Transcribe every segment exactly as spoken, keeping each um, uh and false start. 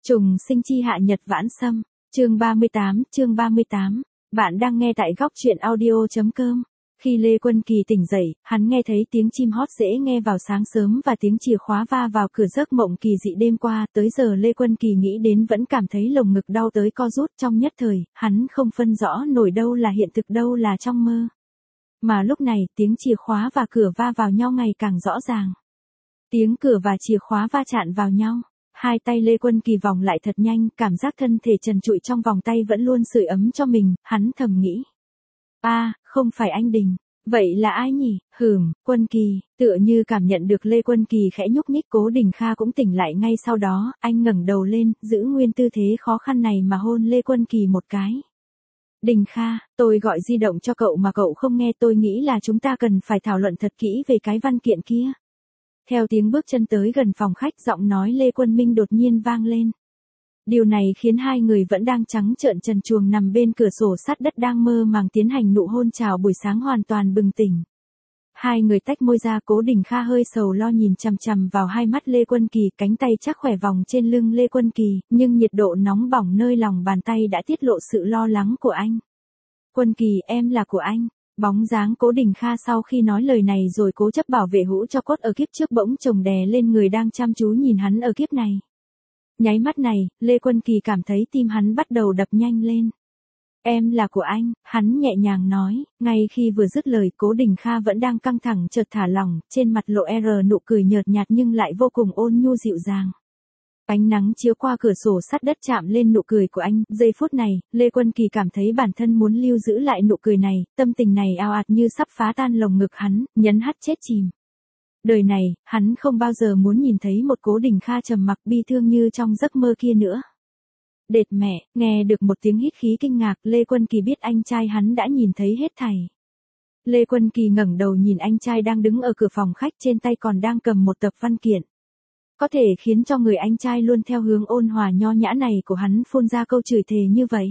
Trùng sinh chi hạ nhật vãn sâm, chương ba mươi tám, chương ba mươi tám. Bạn đang nghe tại góc truyện audio.com. Khi Lê Quân Kỳ tỉnh dậy, hắn nghe thấy tiếng chim hót dễ nghe vào sáng sớm và tiếng chìa khóa va vào cửa giấc mộng kỳ dị đêm qua. Tới giờ Lê Quân Kỳ nghĩ đến vẫn cảm thấy lồng ngực đau tới co rút trong nhất thời, hắn không phân rõ nổi đâu là hiện thực đâu là trong mơ. Mà lúc này tiếng chìa khóa và cửa va vào nhau ngày càng rõ ràng. Tiếng cửa và chìa khóa va chạm vào nhau. Hai tay Lê Quân Kỳ vòng lại thật nhanh, cảm giác thân thể trần trụi trong vòng tay vẫn luôn sưởi ấm cho mình, hắn thầm nghĩ. A, à, không phải anh Đình. Vậy là ai nhỉ? Hừm, Quân Kỳ, tựa như cảm nhận được Lê Quân Kỳ khẽ nhúc nhích, Cố Đình Kha cũng tỉnh lại ngay sau đó, anh ngẩng đầu lên, giữ nguyên tư thế khó khăn này mà hôn Lê Quân Kỳ một cái. Đình Kha, tôi gọi di động cho cậu mà cậu không nghe, tôi nghĩ là chúng ta cần phải thảo luận thật kỹ về cái văn kiện kia. Theo tiếng bước chân tới gần phòng khách, giọng nói Lê Quân Minh đột nhiên vang lên. Điều này khiến hai người vẫn đang trắng trợn trần truồng nằm bên cửa sổ sát đất đang mơ màng tiến hành nụ hôn chào buổi sáng hoàn toàn bừng tỉnh. Hai người tách môi ra, Cố Đình Kha hơi sầu lo nhìn chằm chằm vào hai mắt Lê Quân Kỳ, cánh tay chắc khỏe vòng trên lưng Lê Quân Kỳ, nhưng nhiệt độ nóng bỏng nơi lòng bàn tay đã tiết lộ sự lo lắng của anh. Quân Kỳ, em là của anh. Bóng dáng Cố Đình Kha sau khi nói lời này rồi cố chấp bảo vệ hũ cho cốt ở kiếp trước bỗng chồng đè lên người đang chăm chú nhìn hắn ở kiếp này. Nháy mắt này, Lê Quân Kỳ cảm thấy tim hắn bắt đầu đập nhanh lên. Em là của anh, hắn nhẹ nhàng nói, ngay khi vừa dứt lời Cố Đình Kha vẫn đang căng thẳng chợt thả lỏng, trên mặt lộ r nụ cười nhợt nhạt nhưng lại vô cùng ôn nhu dịu dàng. Ánh nắng chiếu qua cửa sổ sắt đất chạm lên nụ cười của anh, giây phút này, Lê Quân Kỳ cảm thấy bản thân muốn lưu giữ lại nụ cười này, tâm tình này ào ạt như sắp phá tan lồng ngực hắn, nhấn hắt chết chìm. Đời này, hắn không bao giờ muốn nhìn thấy một Cố Đình Kha trầm mặc bi thương như trong giấc mơ kia nữa. Đệt mẹ, nghe được một tiếng hít khí kinh ngạc, Lê Quân Kỳ biết anh trai hắn đã nhìn thấy hết thảy. Lê Quân Kỳ ngẩng đầu nhìn anh trai đang đứng ở cửa phòng khách, trên tay còn đang cầm một tập văn kiện. Có thể khiến cho người anh trai luôn theo hướng ôn hòa nho nhã này của hắn phun ra câu chửi thề như vậy.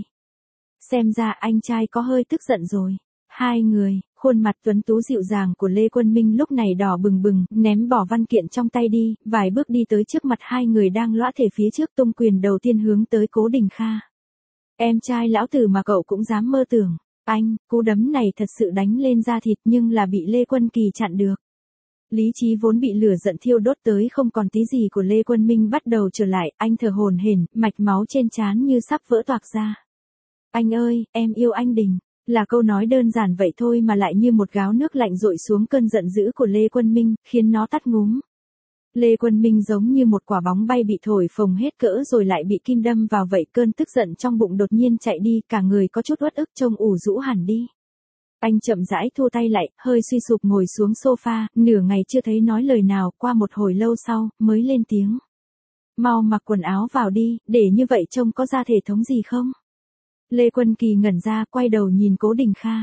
Xem ra anh trai có hơi tức giận rồi. Hai người, khuôn mặt tuấn tú dịu dàng của Lê Quân Minh lúc này đỏ bừng bừng, ném bỏ văn kiện trong tay đi, vài bước đi tới trước mặt hai người đang lõa thể phía trước, tung quyền đầu tiên hướng tới Cố Đình Kha. Em trai lão tử mà cậu cũng dám mơ tưởng. Anh, cú đấm này thật sự đánh lên da thịt nhưng là bị Lê Quân Kỳ chặn được. Lý trí vốn bị lửa giận thiêu đốt tới không còn tí gì của Lê Quân Minh bắt đầu trở lại, anh thở hổn hển, mạch máu trên trán như sắp vỡ toạc ra. Anh ơi, em yêu anh Đình. Là câu nói đơn giản vậy thôi mà lại như một gáo nước lạnh dội xuống cơn giận dữ của Lê Quân Minh, khiến nó tắt ngúm. Lê Quân Minh giống như một quả bóng bay bị thổi phồng hết cỡ rồi lại bị kim đâm vào vậy, cơn tức giận trong bụng đột nhiên chạy đi, cả người có chút uất ức trông ủ rũ hẳn đi. Anh chậm rãi thu tay lại, hơi suy sụp ngồi xuống sofa, nửa ngày chưa thấy nói lời nào, qua một hồi lâu sau, mới lên tiếng. Mau mặc quần áo vào đi, để như vậy trông có ra thể thống gì không? Lê Quân Kỳ ngẩn ra, quay đầu nhìn Cố Đình Kha.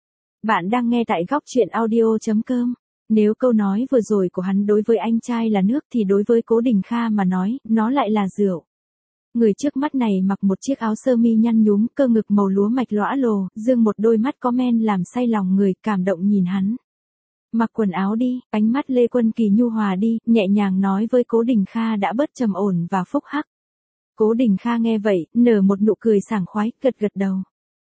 Bạn đang nghe tại góc truyện audio.com. Nếu câu nói vừa rồi của hắn đối với anh trai là nước thì đối với Cố Đình Kha mà nói, nó lại là rượu. Người trước mắt này mặc một chiếc áo sơ mi nhăn nhúm, cơ ngực màu lúa mạch lõa lồ, dương một đôi mắt có men làm say lòng người, cảm động nhìn hắn. Mặc quần áo đi, ánh mắt Lê Quân Kỳ nhu hòa đi, nhẹ nhàng nói với Cố Đình Kha đã bớt trầm ổn và phúc hắc. Cố Đình Kha nghe vậy, nở một nụ cười sảng khoái, gật gật đầu.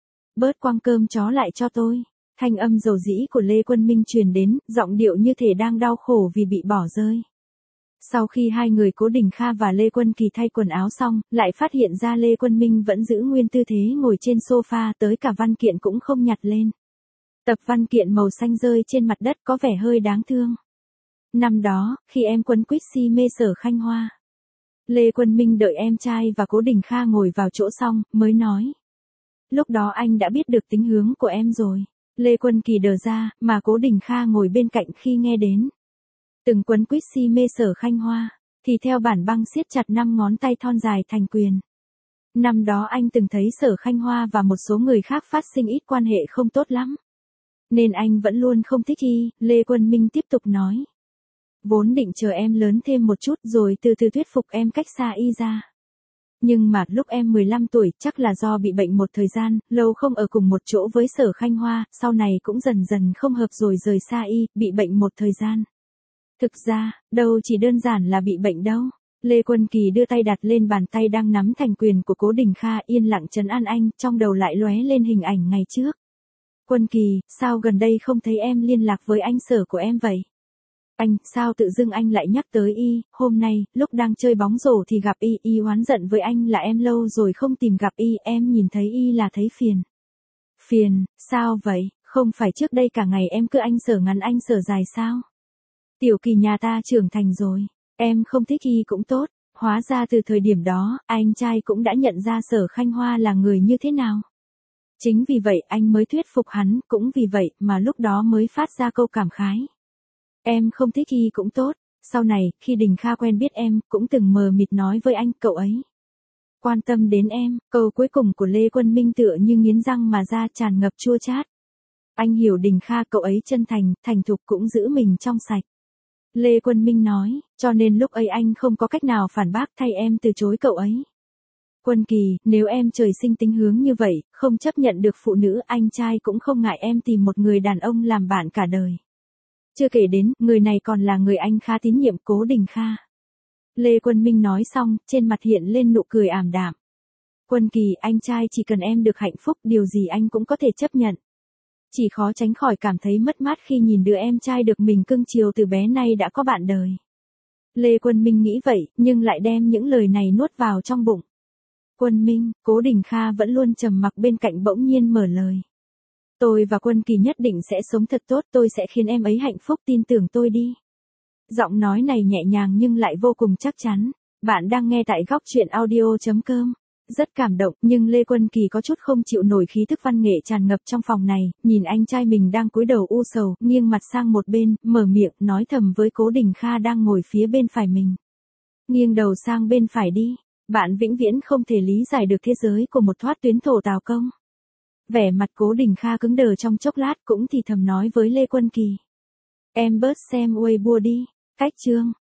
Bớt quăng cơm chó lại cho tôi. Thanh âm dầu dĩ của Lê Quân Minh truyền đến, giọng điệu như thể đang đau khổ vì bị bỏ rơi. Sau khi hai người Cố Đình Kha và Lê Quân Kỳ thay quần áo xong, lại phát hiện ra Lê Quân Minh vẫn giữ nguyên tư thế ngồi trên sofa, tới cả văn kiện cũng không nhặt lên. Tập văn kiện màu xanh rơi trên mặt đất có vẻ hơi đáng thương. Năm đó, khi em Quân quýt si mê Sở Khanh Hoa. Lê Quân Minh đợi em trai và Cố Đình Kha ngồi vào chỗ xong, mới nói. Lúc đó anh đã biết được tính hướng của em rồi. Lê Quân Kỳ đờ ra, mà Cố Đình Kha ngồi bên cạnh khi nghe đến. Từng quấn quýt si mê Sở Khanh Hoa, thì theo bản băng siết chặt năm ngón tay thon dài thành quyền. Năm đó anh từng thấy Sở Khanh Hoa và một số người khác phát sinh ít quan hệ không tốt lắm. Nên anh vẫn luôn không thích y, Lê Quân Minh tiếp tục nói. Vốn định chờ em lớn thêm một chút rồi từ từ thuyết phục em cách xa y ra. Nhưng mà lúc em mười lăm tuổi chắc là do bị bệnh một thời gian, lâu không ở cùng một chỗ với Sở Khanh Hoa, sau này cũng dần dần không hợp rồi rời xa y, bị bệnh một thời gian. Thực ra, đâu chỉ đơn giản là bị bệnh đâu. Lê Quân Kỳ đưa tay đặt lên bàn tay đang nắm thành quyền của Cố Đình Kha, yên lặng trấn an anh, trong đầu lại lóe lên hình ảnh ngày trước. Quân Kỳ, sao gần đây không thấy em liên lạc với anh sở của em vậy? Anh, sao tự dưng anh lại nhắc tới y, hôm nay, lúc đang chơi bóng rổ thì gặp y, y oán giận với anh là em lâu rồi không tìm gặp y, em nhìn thấy y là thấy phiền. Phiền, sao vậy, không phải trước đây cả ngày em cứ anh sở ngắn anh sở dài sao? Tiểu Kỳ nhà ta trưởng thành rồi, em không thích y cũng tốt, hóa ra từ thời điểm đó, anh trai cũng đã nhận ra Sở Khanh Hoa là người như thế nào. Chính vì vậy anh mới thuyết phục hắn, cũng vì vậy mà lúc đó mới phát ra câu cảm khái. Em không thích y cũng tốt, sau này, khi Đình Kha quen biết em, cũng từng mờ mịt nói với anh, cậu ấy quan tâm đến em, câu cuối cùng của Lê Quân Minh tựa như nghiến răng mà ra, tràn ngập chua chát. Anh hiểu Đình Kha, cậu ấy chân thành, thành thục, cũng giữ mình trong sạch. Lê Quân Minh nói, cho nên lúc ấy anh không có cách nào phản bác, thay em từ chối cậu ấy. Quân Kỳ, nếu em trời sinh tính hướng như vậy, không chấp nhận được phụ nữ, anh trai cũng không ngại em tìm một người đàn ông làm bạn cả đời. Chưa kể đến, người này còn là người anh khá tín nhiệm, Cố Đình Kha. Lê Quân Minh nói xong, trên mặt hiện lên nụ cười ảm đạm. Quân Kỳ, anh trai chỉ cần em được hạnh phúc, điều gì anh cũng có thể chấp nhận. Chỉ khó tránh khỏi cảm thấy mất mát khi nhìn đứa em trai được mình cưng chiều từ bé nay đã có bạn đời. Lê Quân Minh nghĩ vậy, nhưng lại đem những lời này nuốt vào trong bụng. Quân Minh, Cố Đình Kha vẫn luôn trầm mặc bên cạnh bỗng nhiên mở lời. Tôi và Quân Kỳ nhất định sẽ sống thật tốt, tôi sẽ khiến em ấy hạnh phúc, tin tưởng tôi đi. Giọng nói này nhẹ nhàng nhưng lại vô cùng chắc chắn. Bạn đang nghe tại góc truyện audio chấm com. Rất cảm động, nhưng Lê Quân Kỳ có chút không chịu nổi khí thức văn nghệ tràn ngập trong phòng này, nhìn anh trai mình đang cúi đầu u sầu, nghiêng mặt sang một bên, mở miệng, nói thầm với Cố Đình Kha đang ngồi phía bên phải mình. Nghiêng đầu sang bên phải đi, bạn vĩnh viễn không thể lý giải được thế giới của một thoát tuyến thổ tào công. Vẻ mặt Cố Đình Kha cứng đờ trong chốc lát, cũng thì thầm nói với Lê Quân Kỳ. Em bớt xem Weibo đi, cách chương.